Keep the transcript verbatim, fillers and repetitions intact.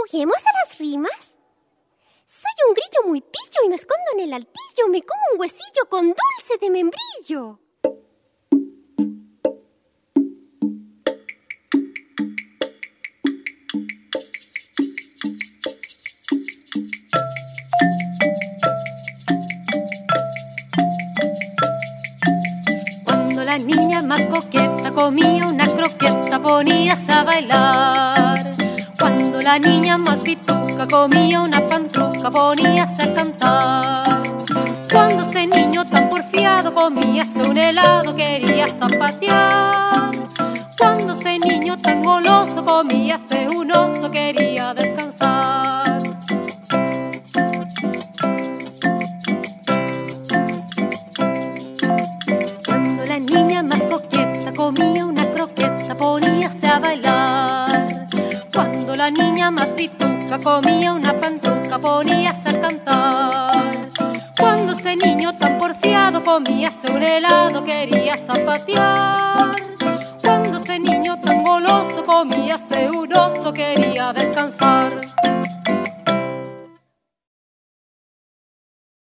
¿Juguemos a las rimas? Soy un grillo muy pillo y me escondo en el altillo. Me como un huesillo con dulce de membrillo. Cuando la niña más coqueta comía una croqueta, poníase a bailar. Cuando la niña más pituca comía una pantruca, poníase a cantar. Cuando este niño tan porfiado comíase un helado, quería zapatear. Cuando este niño tan goloso comíase un oso, quería descansar. Cuando la niña más coqueta comía una croqueta, poníase a bailar. Cuando la niña más pituca comía una pantruca, poníase a cantar. Cuando este niño tan porfiado comíase un helado, quería zapatear. Cuando este niño tan goloso comíase un oso, quería descansar.